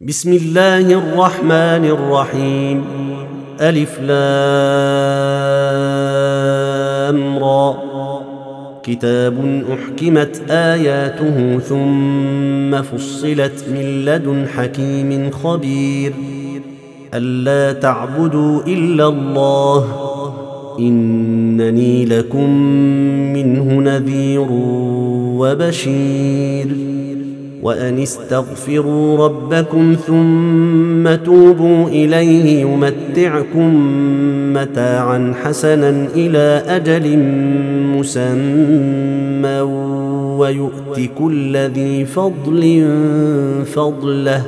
بسم الله الرحمن الرحيم. ألف لام را. كتاب أحكمت آياته ثم فصلت من لدن حكيم خبير. ألا تعبدوا إلا الله إنني لكم منه نذير وبشير. وأن استغفروا ربكم ثم توبوا إليه يمتعكم متاعا حسنا إلى أجل مسمى ويؤت كل ذي فضل فضله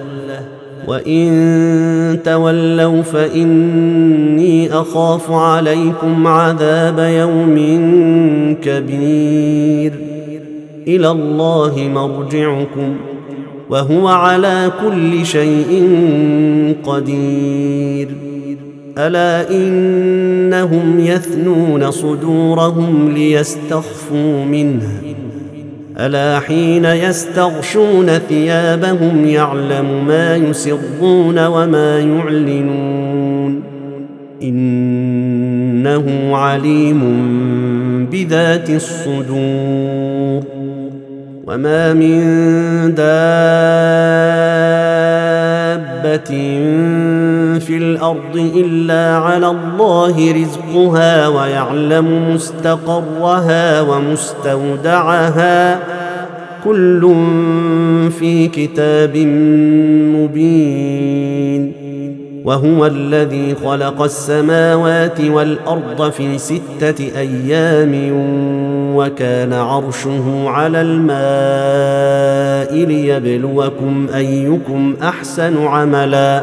وإن تولوا فإني أخاف عليكم عذاب يوم كبير. إلى الله مرجعكم وهو على كل شيء قدير. ألا إنهم يثنون صدورهم ليستخفوا منه ألا حين يستغشون ثيابهم يعلم ما يسرون وما يعلنون إنه عليم بذات الصدور. وما من دابة في الأرض إلا على الله رزقها ويعلم مستقرها ومستودعها كل في كتاب مبين. وهو الذي خلق السماوات والأرض في 6 أيام وكان عرشه على الماء ليبلوكم أيكم أحسن عملا.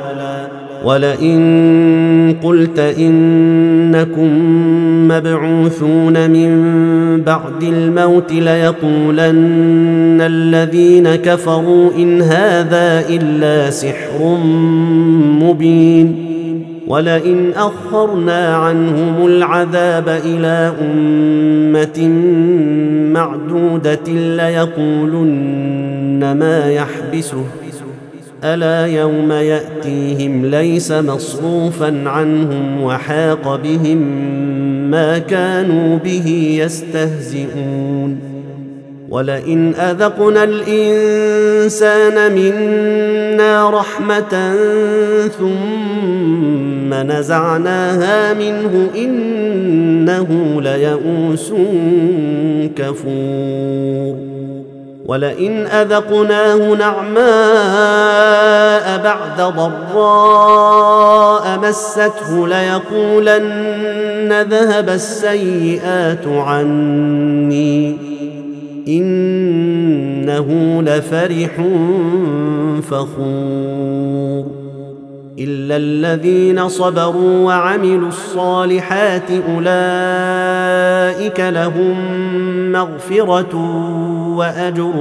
ولئن قلت إنكم مبعوثون من بعد الموت ليقولن الذين كفروا إن هذا إلا سحر مبين. ولئن أخرنا عنهم العذاب إلى أمة معدودة ليقولن ما يحبسه ألا يوم يأتيهم ليس مصروفا عنهم وحاق بهم ما كانوا به يستهزئون. ولئن أذقنا الإنسان منا رحمة ثم نزعناها منه إنه ليئوس كفور. ولئن أذقناه نعماء بعد ضراء مسته ليقولن ذهب السيئات عني إنه لفرح فخور. إلا الذين صبروا وعملوا الصالحات أولئك لهم مغفرة وأجر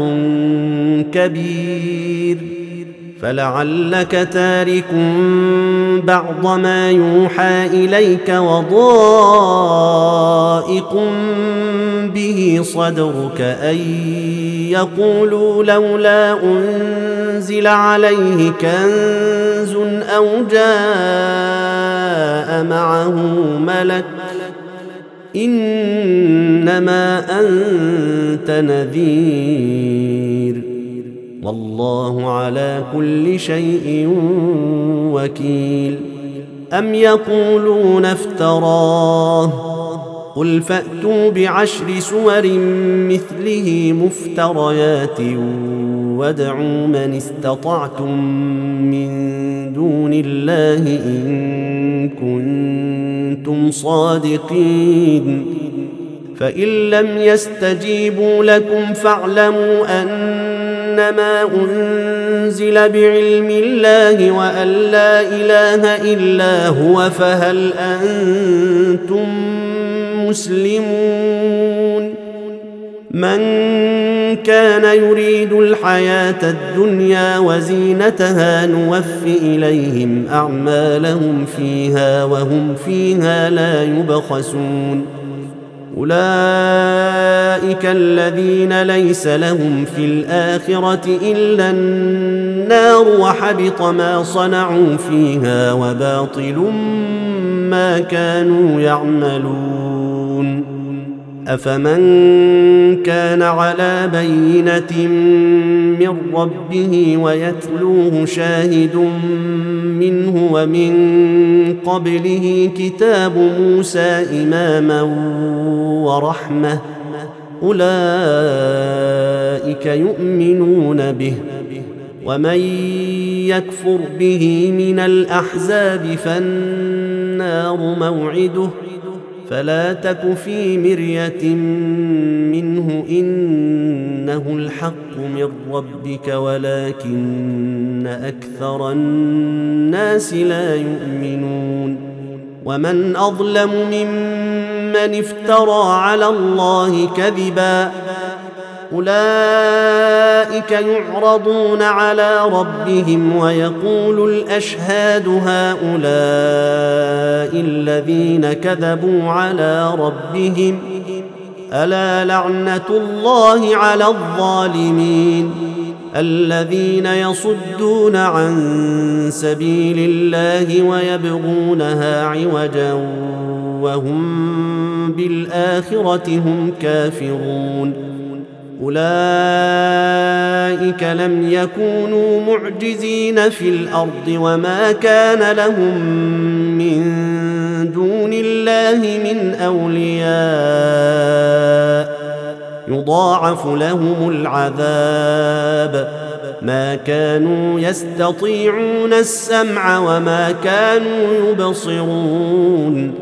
كبير. فلعلك تارك بعض ما يوحى إليك وضائق به صدرك أن يقولوا لولا أنزل عليه كنز أو جاء معه ملك إنما أنت نذير والله على كل شيء وكيل. أم يقولون افتراه قل فأتوا ب10 سور مثله مفتريات وادعوا من استطعتم من دون الله إن كنتم صادقين. فإن لم يستجيبوا لكم فاعلموا أنما أنزل بعلم الله وأن لا إله إلا هو فهل أنتم مسلمون. من كان يريد الحياة الدنيا وزينتها نوف إليهم أعمالهم فيها وهم فيها لا يبخسون. أولئك الذين ليس لهم في الآخرة إلا النار وحبط ما صنعوا فيها وباطل ما كانوا يعملون. أفمن كان على بينة من ربه ويتلوه شاهد منه ومن قبله كتاب موسى إماما ورحمة أولئك يؤمنون به، ومن يكفر به من الأحزاب فالنار موعده، فلا تك في مرية منه إنه الحق من ربك ولكن أكثر الناس لا يؤمنون. ومن أظلم ممن افترى على الله كذبا أولئك يعرضون على ربهم ويقول الأشهاد هؤلاء الذين كذبوا على ربهم ألا لعنة الله على الظالمين الذين يصدون عن سبيل الله ويبغونها عوجا وهم بالآخرة هم كافرون. أولئك لم يكونوا معجزين في الأرض وما كان لهم من دون الله من أولياء يضاعف لهم العذاب ما كانوا يستطيعون السمع وما كانوا يبصرون.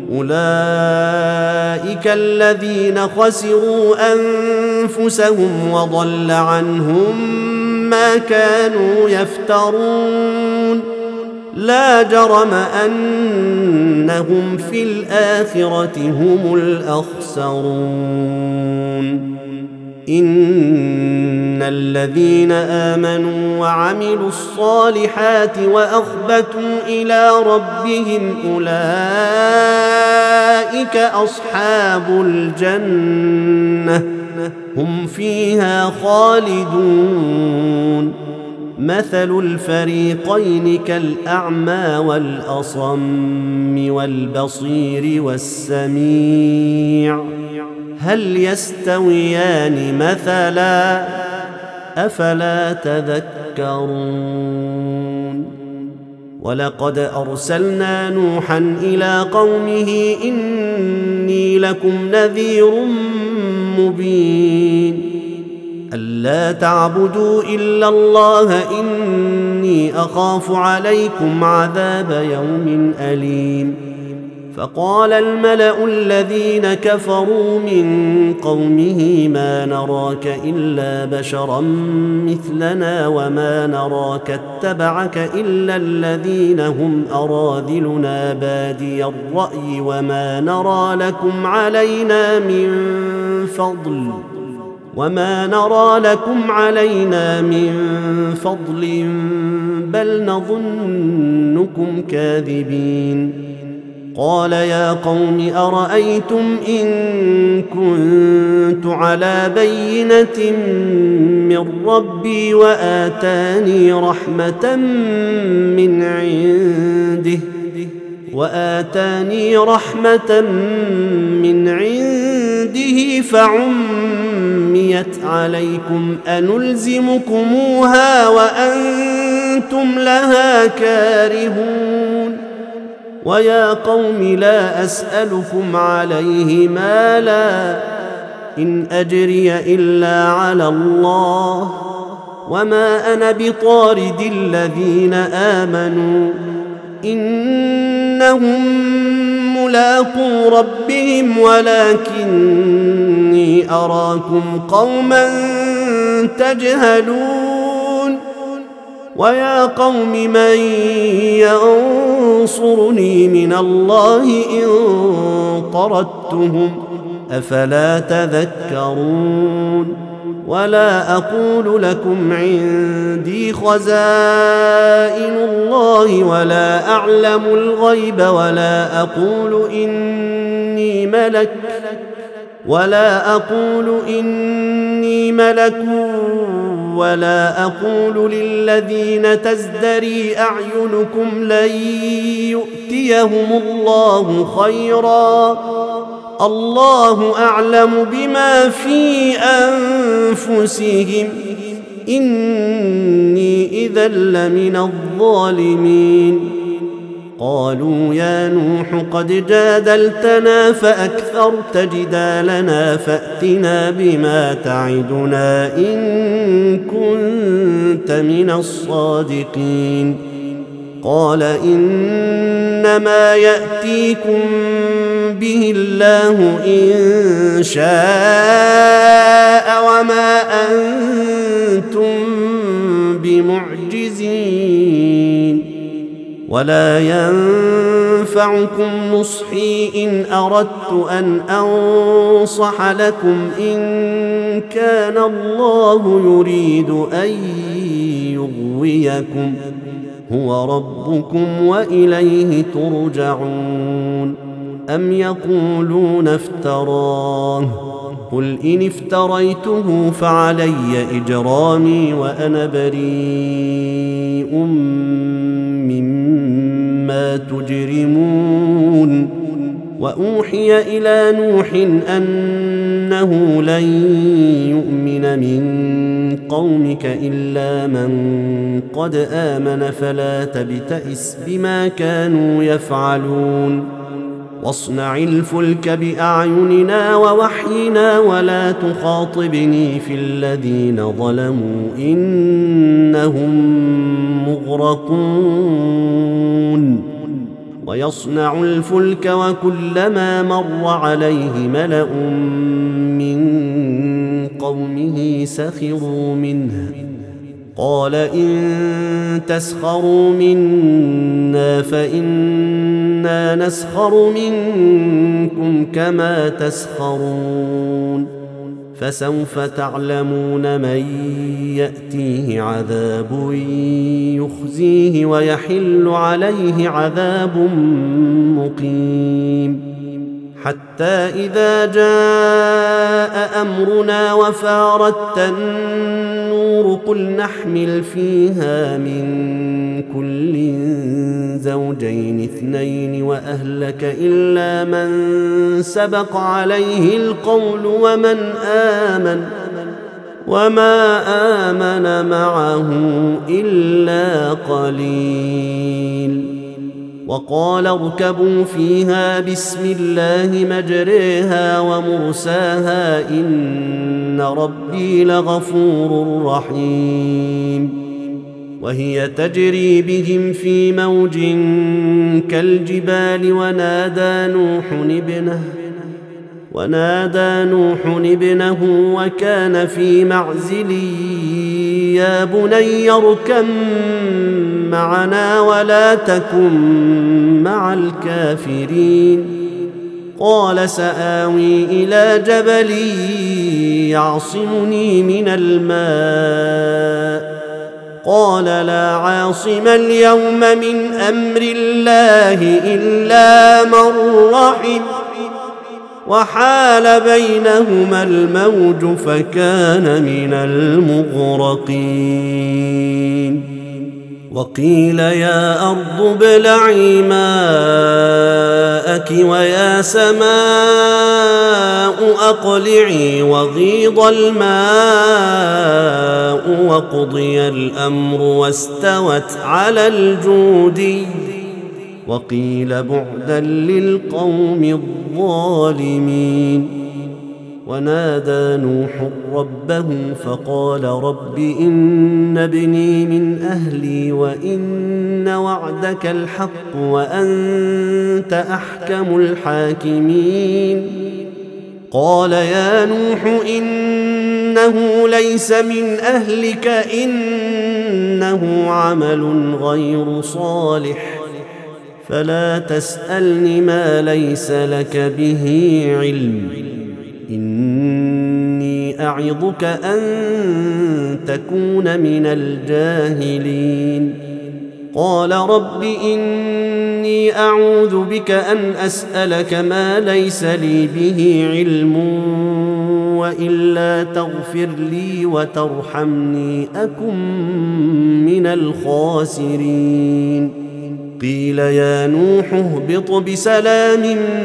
أولئك الذين خسروا أنفسهم وضل عنهم ما كانوا يفترون. لا جرم أنهم في الآخرة هم الأخسرون. إن الذين آمنوا وعملوا الصالحات وأخبتوا إلى ربهم أولئك أصحاب الجنة هم فيها خالدون. مثل الفريقين كالأعمى والأصم والبصير والسميع هل يستويان مثلا أفلا تذكرون. ولقد أرسلنا نوحا إلى قومه إني لكم نذير مبين ألا تعبدوا إلا الله إني أخاف عليكم عذاب يوم أليم. فقال الملأ الذين كفروا من قومه ما نراك إلا بشرا مثلنا وما نراك اتبعك إلا الذين هم أراذلنا بادي الرأي وما نرى لكم علينا من فضل بل نظنكم كاذبين. قال يا قوم أرأيتم إن كنت على بينة من ربي وآتاني رحمة من عنده فعميت عليكم أنلزمكموها وأنتم لها كارهون. ويا قوم لا أسألكم عليه مالا إن أجري إلا على الله وما أنا بطارد الذين آمنوا إنهم ملاقو ربهم ولكني أراكم قوما تجهلون. ويا قوم من ينصرني من الله إن طردتهم أفلا تذكرون. ولا أقول لكم عندي خزائن الله ولا أعلم الغيب ولا أقول إني ملك ولا أقول إني ملك ولا أقول للذين تزدري أعينكم لن يؤتيهم الله خيرا الله أعلم بما في أنفسهم إني إذا لمن الظالمين قالوا يا نوح قد جادلتنا فأكثرت جدالنا فأتنا بما تعدنا إن كنت من الصادقين قال إنما يأتيكم به الله إن شاء وما أنتم بمعجزين ولا ينفعكم نصحي إن أردت أن أنصح لكم إن كان الله يريد أن يغويكم هو ربكم وإليه ترجعون أم يقولون افتراه قل إن افتريته فعلي إجرامي وأنا بريء مما تجرمون وأوحي إلى نوح أنه لن يؤمن من قومك إلا من قد آمن فلا تبتئس بما كانوا يفعلون واصنع الفلك بأعيننا ووحينا ولا تخاطبني في الذين ظلموا إنهم مغرقون ويصنع الفلك وكلما مر عليه ملأ من قومه سخروا منه قال إن تسخروا منا فإنا نسخر منكم كما تسخرون فسوف تعلمون من يأتيه عذاب يخزيه ويحل عليه عذاب مقيم حتى إذا جاء أمرنا وفارت النور قل نحمل فيها من كل زوجين اثنين وأهلك إلا من سبق عليه القول وما آمن معه إلا قليل وقال اركبوا فيها بسم الله مجريها ومرساها إن ربي لغفور رحيم وهي تجري بهم في موج كالجبال ونادى نوح ابنه وكان في معزل يا بني اركب معنا ولا تكن مع الكافرين قال سآوي إلى جبل يعصمني من الماء قال لا عاصم اليوم من أمر الله إلا من رحم وحال بينهما الموج فكان من المغرقين وقيل يا أرض ابلعي ماءك ويا سماء أقلعي وغيض الماء وقضي الأمر واستوت على الجودي وقيل بعدا للقوم الظالمين ونادى نوح ربه فقال رب إن ابني من أهلي وإن وعدك الحق وأنت أحكم الحاكمين قال يا نوح إنه ليس من أهلك إنه عمل غير صالح فلا تسألني ما ليس لك به علم إني أعظك أن تكون من الجاهلين قال رب إني أعوذ بك أن أسألك ما ليس لي به علم وإلا تغفر لي وترحمني أكن من الخاسرين قيل يا نوح اهبط بسلام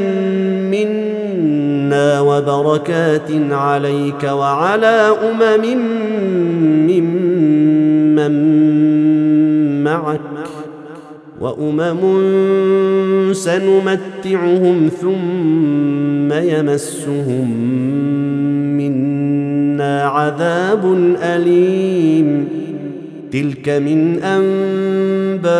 منا وبركات عليك وعلى ممن معك وأمم سنمتعهم ثم يمسهم منا عذاب أليم تلك من أنباء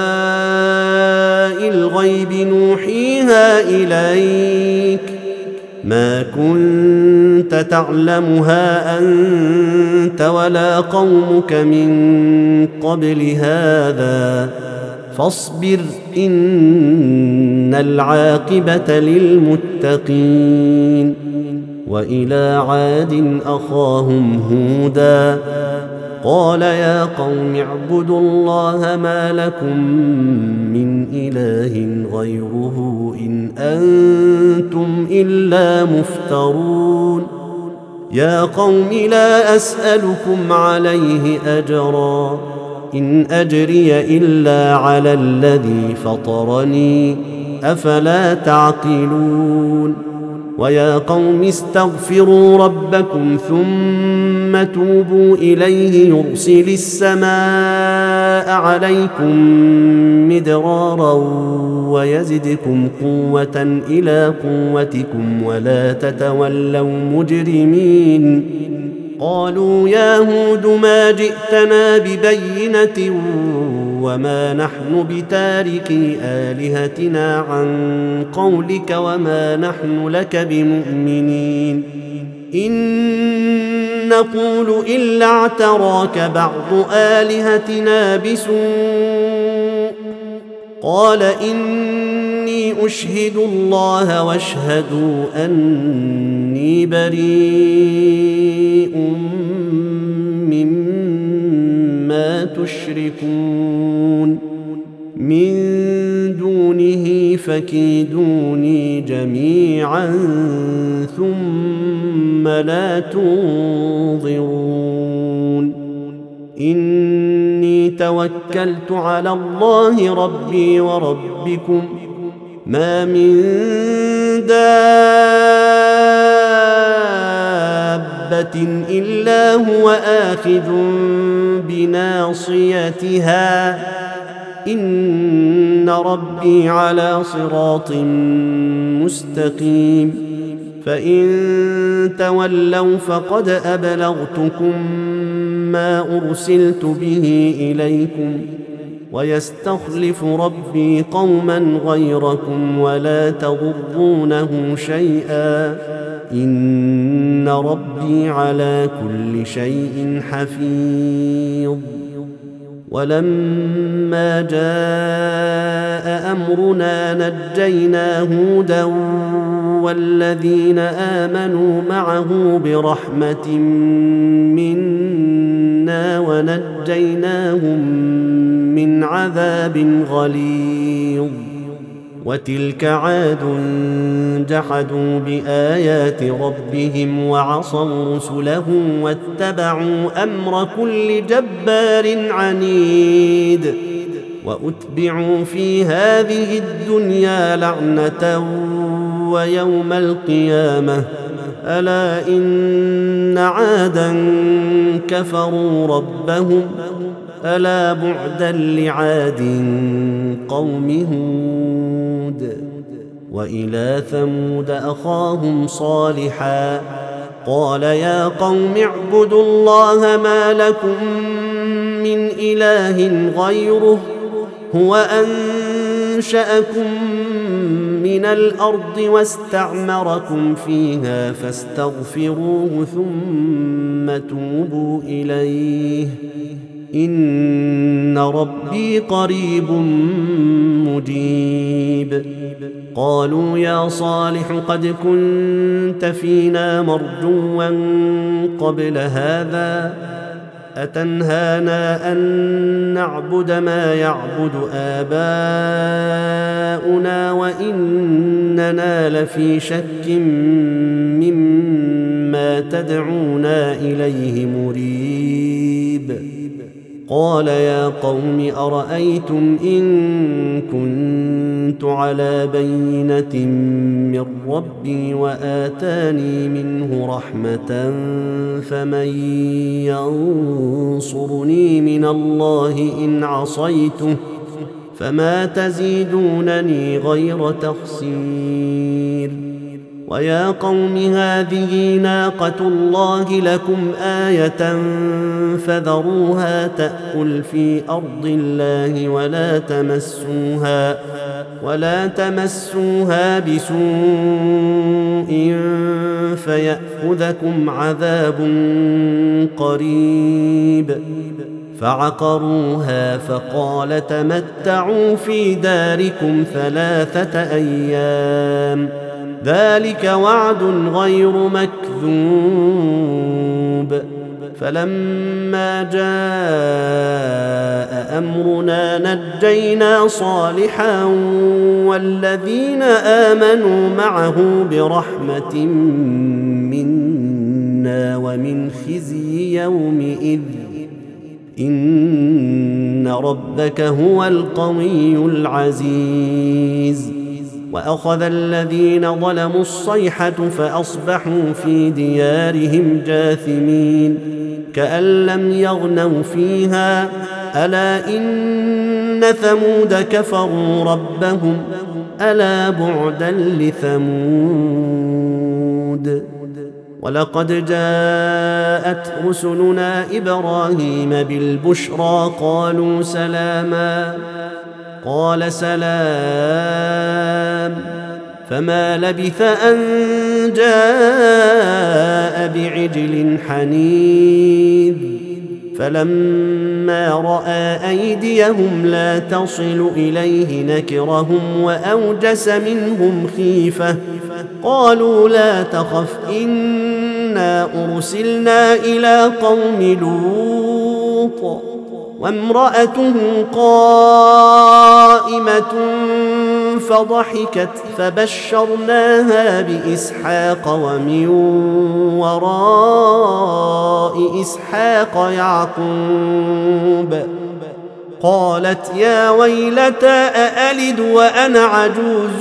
الغيب نوحيها إليك ما كنت تعلمها أنت ولا قومك من قبل هذا فاصبر إن العاقبة للمتقين وإلى عاد أخاهم هودا قال يا قوم اعبدوا الله ما لكم من إله غيره إن أنتم إلا مفترون يا قوم لا أسألكم عليه أجرا إن أجري إلا على الذي فطرني أفلا تعقلون ويا قوم استغفروا ربكم ثم توبوا إليه يرسل السماء عليكم مدرارا ويزدكم قوة إلى قوتكم ولا تتولوا مجرمين قالوا يا هود ما جئتنا ببينة وما نحن بتاركي آلهتنا عن قولك وما نحن لك بمؤمنين إن نقول إلا اعتراك بعض آلهتنا بسوء قال إني أشهد الله واشهدوا أني بريء مما تشركون من دونه فكيدوني جميعا ثم لا تنظرون إني توكلت على الله ربي وربكم ما من دابة إلا هو آخذ بناصيتها إن ربي على صراط مستقيم فإن تولوا فقد أبلغتكم ما أرسلت به إليكم ويستخلف ربي قوما غيركم ولا تضرونه شيئا إن ربي على كل شيء حفيظ ولما جاء أمرنا نجينا هودا والذين آمنوا معه برحمة منا ونجيناهم من عذاب غليظ وتلك عاد جحدوا بآيات ربهم وعصوا رسله واتبعوا أمر كل جبار عنيد وأتبعوا في هذه الدنيا لعنة ويوم القيامة ألا إن عادا كفروا ربهم ألا بعدا لعاد قوم هود وإلى ثمود أخاهم صالحا قال يا قوم اعبدوا الله ما لكم من إله غيره هو أنشأكم من الأرض واستعمركم فيها فاستغفروه ثم توبوا إليه إن ربي قريب مجيب قالوا يا صالح قد كنت فينا مرجوا قبل هذا أتنهانا أن نعبد ما يعبد آباؤنا وإننا لفي شك مما تدعونا إليه مريب. قال يا قوم أرأيتم إن كنت على بينة من ربي وآتاني منه رحمة فمن ينصرني من الله إن عصيته فما تزيدونني غير تخسير. ويا قوم هذه ناقة الله لكم آية فذروها تأكل في أرض الله ولا تمسوها بسوء فيأخذكم عذاب قريب. فعقروها فقال تمتعوا في داركم 3 أيام ذلك وعد غير مكذوب. فلما جاء أمرنا نجينا صالحا والذين آمنوا معه برحمة منا ومن خزي يومئذ إن ربك هو القوي العزيز. وأخذ الذين ظلموا الصيحة فأصبحوا في ديارهم جاثمين كأن لم يغنوا فيها ألا إن ثمود كفروا ربهم ألا بعدا لثمود. ولقد جاءت رسلنا إبراهيم بالبشرى قالوا سلاما قال سلام فما لبث أن جاء بعجل حنيذ. فلما رأى أيديهم لا تصل إليه نكرهم وأوجس منهم خيفة قالوا لا تخف إنا أرسلنا إلى قوم لوط وامرأته قائمة فضحكت فبشرناها بإسحاق ومن وراء إسحاق يعقوب. قالت يا ويلتى أألد وأنا عجوز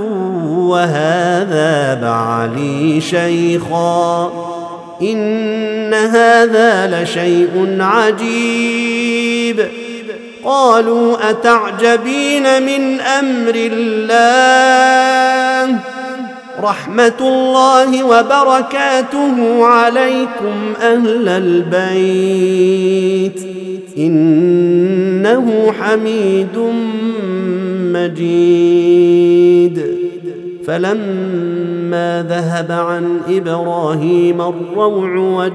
وهذا بعلي شيخا إن هذا لشيء عجيب. قالوا أتعجبين من أمر الله رحمة الله وبركاته عليكم أهل البيت إنه حميد مجيد. فلما ذهب عن إبراهيم الروع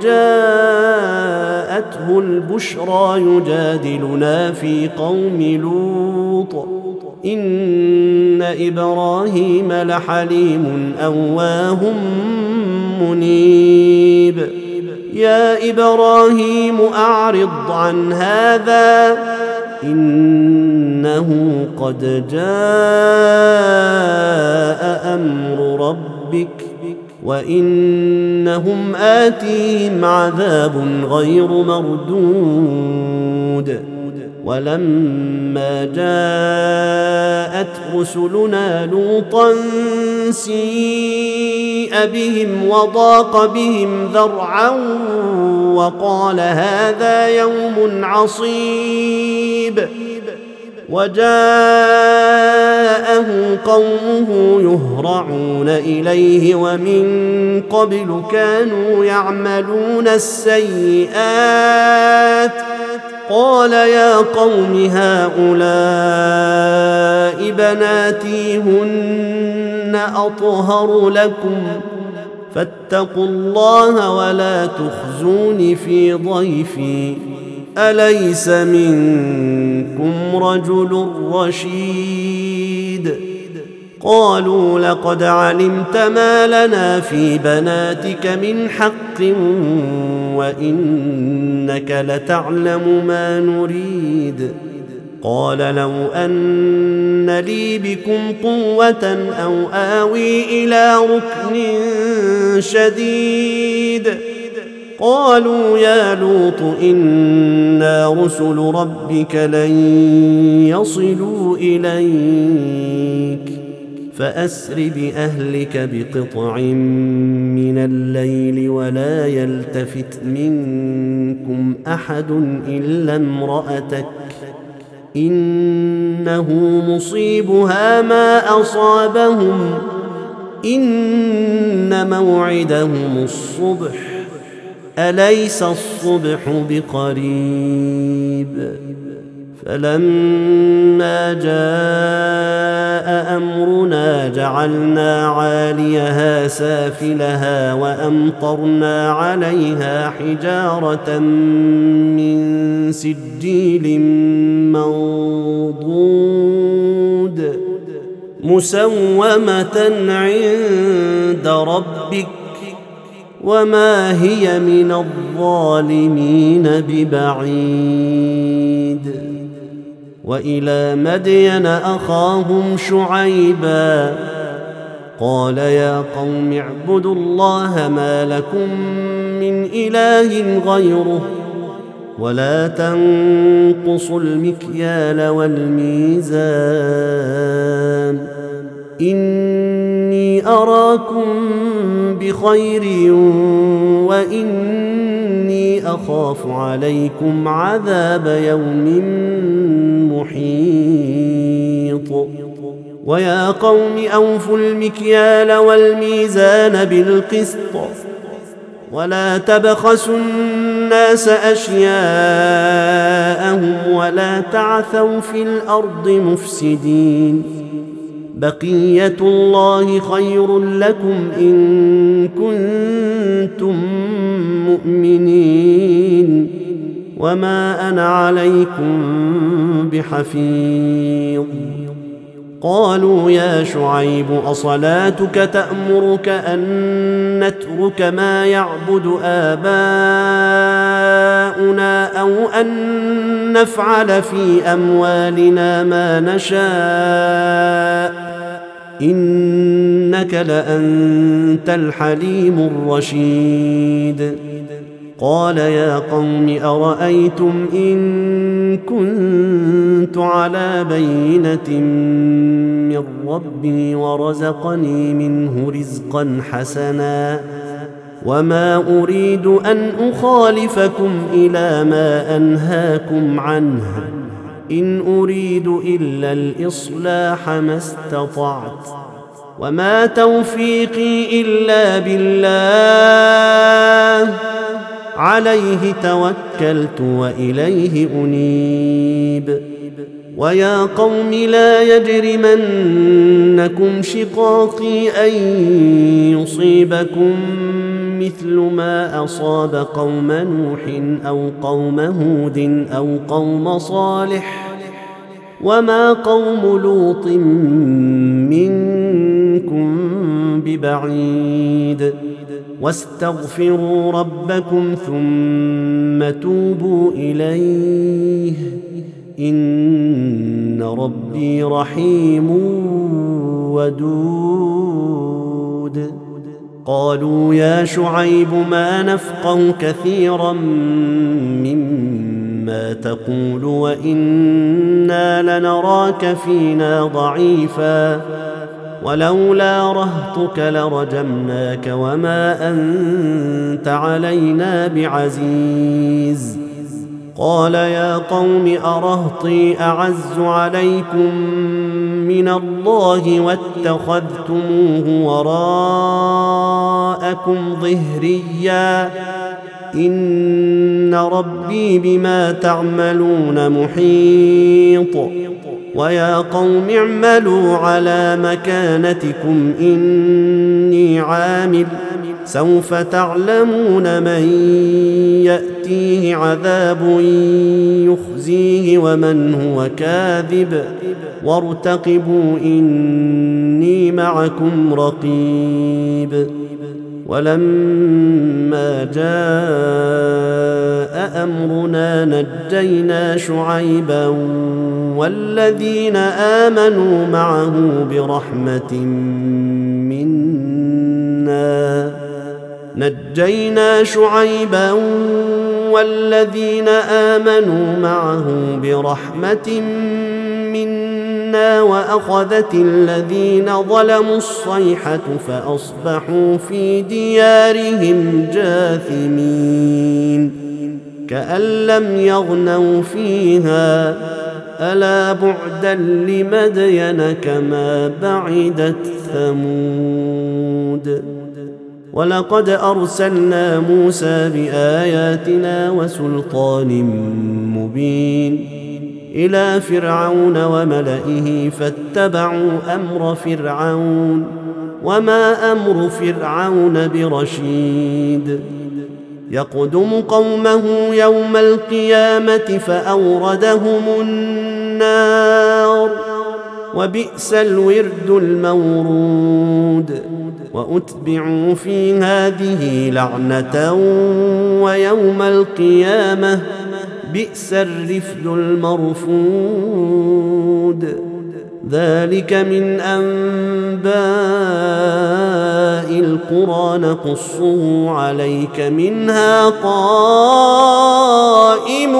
وجاءته البشرى يجادلنا في قوم لوط إن إبراهيم لحليم أواه منيب. يا إبراهيم أعرض عن هذا إنه قد جاء أمر ربك وإنهم آتيهم عذاب غير مردود. ولما جاءت رسلنا لوطا سيء بهم وضاق بهم ذرعا وقال هذا يوم عصيب. وجاءه قومه يهرعون إليه ومن قبل كانوا يعملون السيئات قال يا قوم هؤلاء بناتي هن أطهر لكم فاتقوا الله ولا تخزون في ضيفي أليس منكم رجل رشيد. قالوا لقد علمت ما لنا في بناتك من حق وإنك لتعلم ما نريد. قال لو أن لي بكم قوة أو آوي إلى ركن شديد. قالوا يا لوط إنا رسل ربك لن يصلوا إليك فأسر بأهلك بقطع من الليل ولا يلتفت منكم أحد إلا امرأتك إنه مصيبها ما أصابهم إن موعدهم الصبح أليس الصبح بقريب. فلما جاء أمرنا جعلنا عاليها سافلها وأمطرنا عليها حجارة من سجيل منضود مسومة عند ربك وما هي من الظالمين ببعيد. وإلى مدين أخاهم شعيبا قال يا قوم اعبدوا الله ما لكم من إله غيره ولا تنقصوا المكيال والميزان إني أراكم بخير وإني أخاف عليكم عذاب يوم محيط. ويا قوم أوفوا المكيال والميزان بالقسط ولا تبخسوا الناس أشياءهم ولا تعثوا في الأرض مفسدين. بقية الله خير لكم إن كنتم مؤمنين وما أنا عليكم بحفيظ. قالوا يا شعيب أصلاتك تأمرك أن نترك ما يعبد آباؤنا أو أن نفعل في أموالنا ما نشاء إنك لأنت الحليم الرشيد. قال يا قوم أرأيتم إن كنت على بينة من ربي ورزقني منه رزقا حسنا وما أريد أن أخالفكم إلى ما أنهاكم عنه إن أريد إلا الإصلاح ما استطعت وما توفيقي إلا بالله عليه توكلت وإليه أنيب. ويا قوم لا يجرمنكم شقاقي أن يصيبكم مثل ما أصاب قوم نوح أو قوم هود أو قوم صالح وما قوم لوط منكم ببعيد. واستغفروا ربكم ثم توبوا إليه إن ربي رحيم ودود. قالوا يا شعيب ما نفقه كثيرا مما تقول وإنا لنراك فينا ضعيفا ولولا رهطك لرجمناك وما أنت علينا بعزيز. قال يا قوم أرهطي أعز عليكم من الله واتخذتموه وراءكم ظهريا إن ربي بما تعملون محيط. ويا قوم اعملوا على مكانتكم إني عامل سوف تعلمون من يأتيه عذاب يخزيه ومن هو كاذب وارتقبوا إني معكم رقيب. ولما جاء أمرنا نجينا شعيبا والذين آمنوا معه برحمة منا وأخذت الذين ظلموا الصيحة فأصبحوا في ديارهم جاثمين كأن لم يغنوا فيها ألا بعدا لمدين كما بعدت ثمود. ولقد أرسلنا موسى بآياتنا وسلطان مبين إلى فرعون وملئه فاتبعوا أمر فرعون وما أمر فرعون برشيد. يقدم قومه يوم القيامة فأوردهم النار وبئس الورد المورود. وأتبعوا في هذه لعنة ويوم القيامة بئس الرفد المرفود. ذلك من أنباء القرى نقصه عليك منها قائم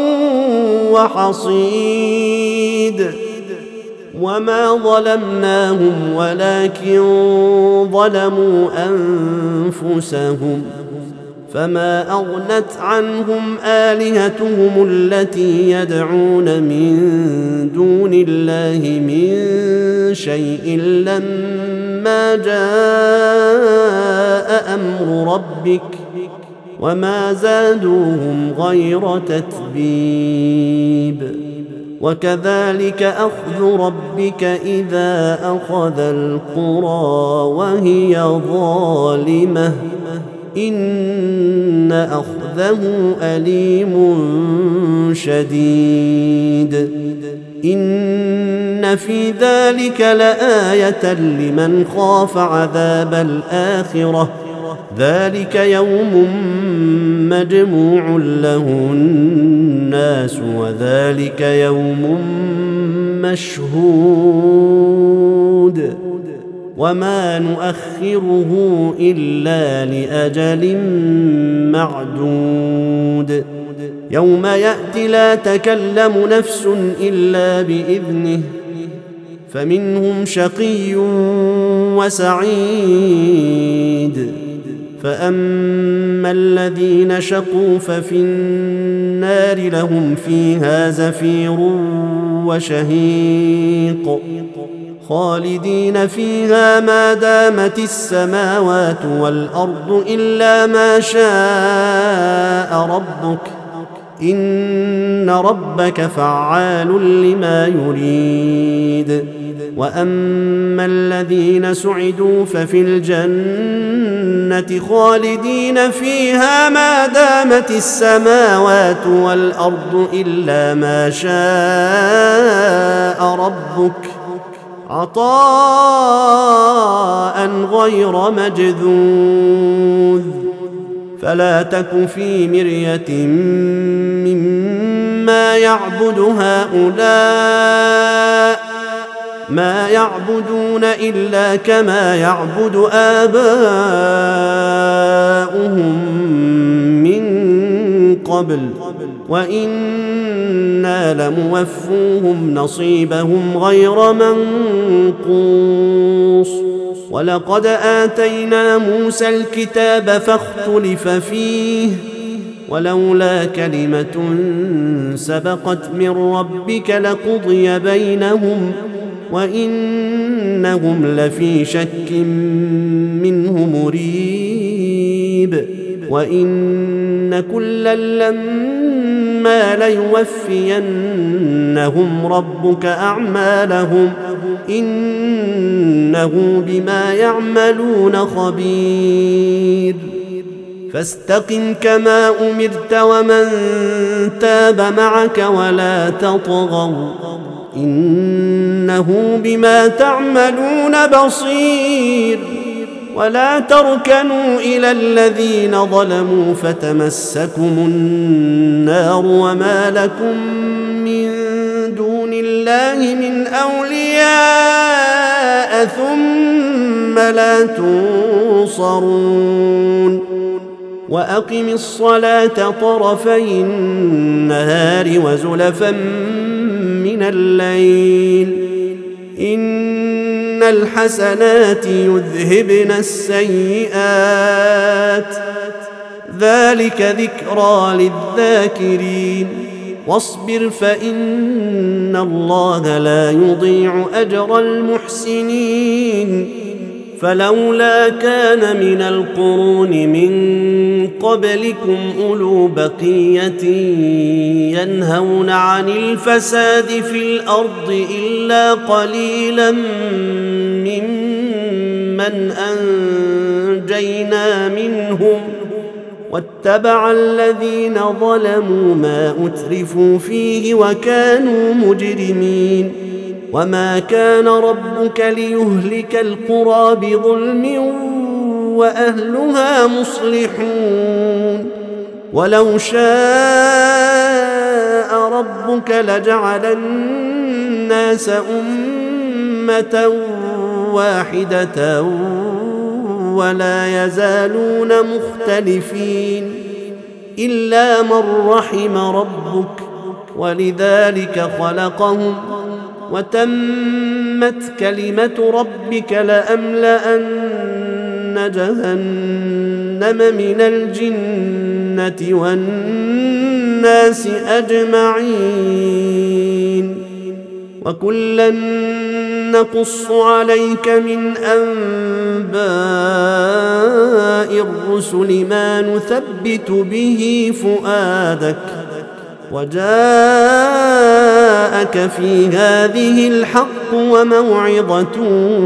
وحصيد. وما ظلمناهم ولكن ظلموا أنفسهم فما أغنت عنهم آلهتهم التي يدعون من دون الله من شيء لما جاء أمر ربك وما زادوهم غير تتبيب. وكذلك أخذ ربك إذا أخذ القرى وهي ظالمة إن أخذه أليم شديد. إن في ذلك لآية لمن خاف عذاب الآخرة ذلك يوم مجموع له الناس وذلك يوم مشهود وما نؤخره إلا لأجل معدود. يوم يأتي لا تكلم نفس إلا بإذنه فمنهم شقي وسعيد. فأما الذين شقوا ففي النار لهم فيها زفير وشهيق خالدين فيها ما دامت السماوات والأرض إلا ما شاء ربك إن ربك فعال لما يريد. وأما الذين سعدوا ففي الجنة خالدين فيها ما دامت السماوات والأرض إلا ما شاء ربك عطاء غير مجذوذ. فلا تك في مرية مما يعبد هؤلاء ما يعبدون إلا كما يعبد آباؤهم من قبل وإنا لموفوهم نصيبهم غير منقوص. ولقد آتينا موسى الكتاب فاختلف فيه ولولا كلمة سبقت من ربك لقضي بينهم وإنهم لفي شك منه مريب. وإن كلا لما ليوفينهم ربك أعمالهم إنه بما يعملون خبير فاستقم كما أمرت ومن تاب معك ولا تطغوا إنه بما تعملون بصير ولا تركنوا إلى الذين ظلموا فتمسكم النار وما لكم من دون الله من أولياء ثم لا تنصرون وأقم الصلاة طرفي النهار وزلفا من الليل إن الحسنات يذهبن السيئات ذلك ذكرى للذاكرين واصبر فإن الله لا يضيع أجر المحسنين فلولا كان من القرون من قبلكم أولو بقية ينهون عن الفساد في الأرض إلا قليلا ممن أنجينا منهم واتبع الذين ظلموا ما أترفوا فيه وكانوا مجرمين وما كان ربك ليهلك القرى بظلم وأهلها مصلحون ولو شاء ربك لجعل الناس أمة واحدة ولا يزالون مختلفين إلا من رحم ربك ولذلك خلقهم وتمت كلمة ربك لأملأن جهنم من الجنة والناس أجمعين وكلا نقص عليك من أنباء الرسل ما نثبت به فؤادك وجاءك في هذه الحق وموعظة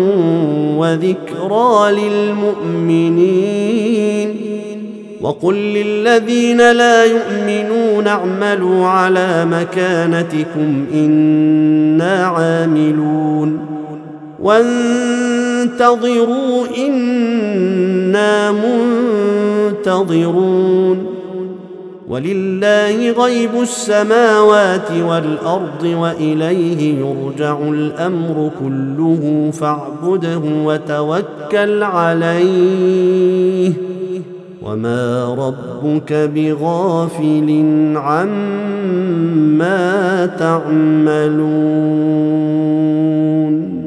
وذكرى للمؤمنين وقل للذين لا يؤمنون اعملوا على مكانتكم إنا عاملون وانتظروا إنا منتظرون ولله غيب السماوات والأرض وإليه يرجع الأمر كله فاعبده وتوكل عليه وما ربك بغافل عما تعملون